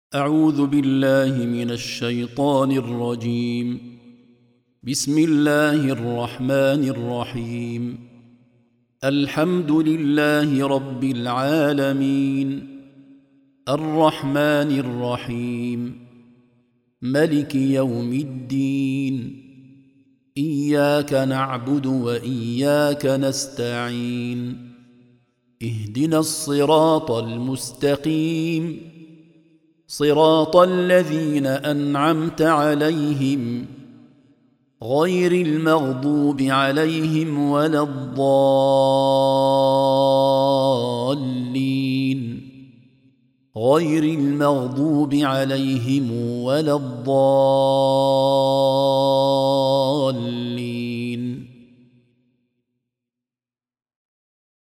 أعوذ بالله من الشيطان الرجيم. بسم الله الرحمن الرحيم. الحمد لله رب العالمين، الرحمن الرحيم، ملك يوم الدين. إياك نعبد وإياك نستعين. اهدنا الصراط المستقيم، صراط الذين أنعمت عليهم غير المغضوب عليهم ولا الضالين. غير المغضوب عليهم ولا الضالين.